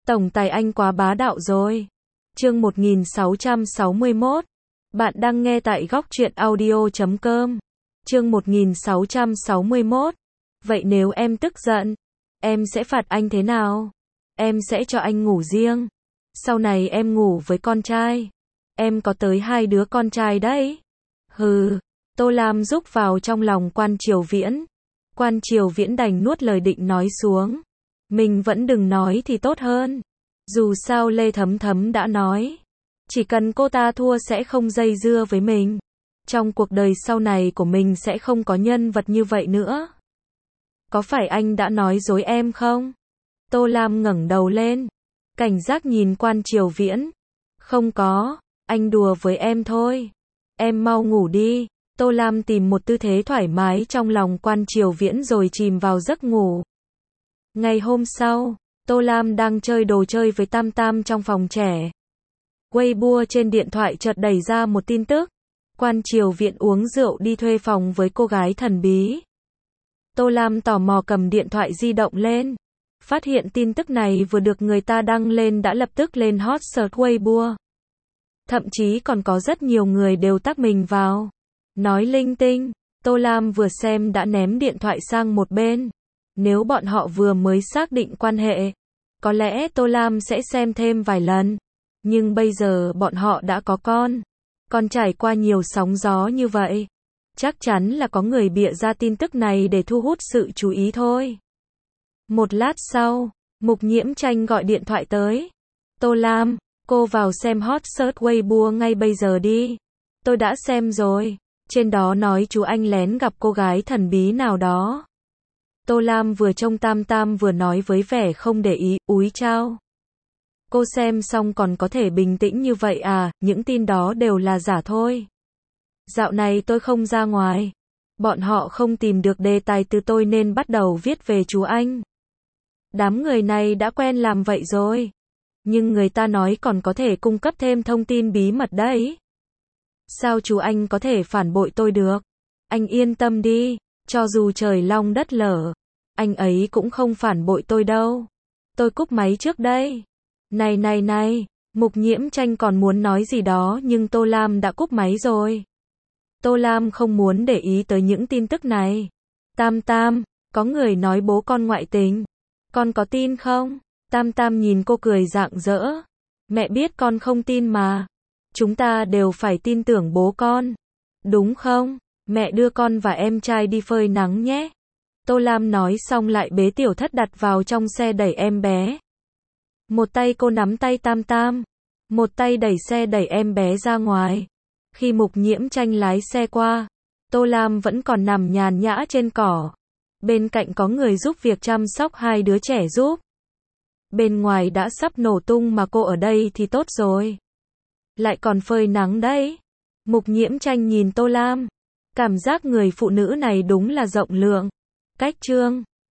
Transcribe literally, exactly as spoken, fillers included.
Tổng tài anh quá bá đạo rồi. Chương một nghìn sáu trăm sáu mươi mốt. Bạn đang nghe tại góc truyện audio chấm com. Chương một nghìn sáu trăm sáu mươi mốt. Vậy nếu em tức giận, em sẽ phạt anh thế nào? Em sẽ cho anh ngủ riêng. Sau này em ngủ với con trai. Em có tới hai đứa con trai đấy. Hừ, Tô Lam rúc vào trong lòng Quan Triều Viễn. Quan Triều Viễn đành nuốt lời định nói xuống. Mình vẫn đừng nói thì tốt hơn. Dù sao Lê Thấm Thấm đã nói, chỉ cần cô ta thua sẽ không dây dưa với mình. Trong cuộc đời sau này của mình sẽ không có nhân vật như vậy nữa. Có phải anh đã nói dối em không? Tô Lam ngẩng đầu lên, cảnh giác nhìn Quan Triều Viễn. Không có, anh đùa với em thôi. Em mau ngủ đi. Tô Lam tìm một tư thế thoải mái trong lòng Quan Triều Viễn rồi chìm vào giấc ngủ. Ngày hôm sau, Tô Lam đang chơi đồ chơi với Tam Tam trong phòng trẻ. Weibo trên điện thoại chợt đẩy ra một tin tức. Quan Triều Viễn uống rượu đi thuê phòng với cô gái thần bí. Tô Lam tò mò cầm điện thoại di động lên. Phát hiện tin tức này vừa được người ta đăng lên đã lập tức lên hot search Weibo. Thậm chí còn có rất nhiều người đều tag mình vào. Nói linh tinh. Tô Lam vừa xem đã ném điện thoại sang một bên. Nếu bọn họ vừa mới xác định quan hệ, có lẽ Tô Lam sẽ xem thêm vài lần. Nhưng bây giờ bọn họ đã có con. Còn trải qua nhiều sóng gió như vậy. Chắc chắn là có người bịa ra tin tức này để thu hút sự chú ý thôi. Một lát sau, Mục Nhiễm Tranh gọi điện thoại tới. Tô Lam, cô vào xem hot search Weibo ngay bây giờ đi. Tôi đã xem rồi. Trên đó nói chú anh lén gặp cô gái thần bí nào đó. Tô Lam vừa trông Tam Tam vừa nói với vẻ không để ý, úi chao. Cô xem xong còn có thể bình tĩnh như vậy à, những tin đó đều là giả thôi. Dạo này tôi không ra ngoài. Bọn họ không tìm được đề tài từ tôi nên bắt đầu viết về chú anh. Đám người này đã quen làm vậy rồi. Nhưng người ta nói còn có thể cung cấp thêm thông tin bí mật đấy. Sao chú anh có thể phản bội tôi được? Anh yên tâm đi, cho dù trời long đất lở, anh ấy cũng không phản bội tôi đâu. Tôi cúp máy trước đây. Này này này, Mục Nhiễm Tranh còn muốn nói gì đó nhưng Tô Lam đã cúp máy rồi. Tô Lam không muốn để ý tới những tin tức này. Tam Tam, có người nói bố con ngoại tình. Con có tin không? Tam Tam nhìn cô cười rạng rỡ. Mẹ biết con không tin mà. Chúng ta đều phải tin tưởng bố con. Đúng không? Mẹ đưa con và em trai đi phơi nắng nhé. Tô Lam nói xong lại bế Tiểu Thất đặt vào trong xe đẩy em bé. Một tay cô nắm tay Tam Tam. Một tay đẩy xe đẩy em bé ra ngoài. Khi Mục Nhiễm Tranh lái xe qua, Tô Lam vẫn còn nằm nhàn nhã trên cỏ. Bên cạnh có người giúp việc chăm sóc hai đứa trẻ giúp. Bên ngoài đã sắp nổ tung mà cô ở đây thì tốt rồi. Lại còn phơi nắng đấy. Mục Nhiễm Tranh nhìn Tô Lam. Cảm giác người phụ nữ này đúng là rộng lượng. Cách trương.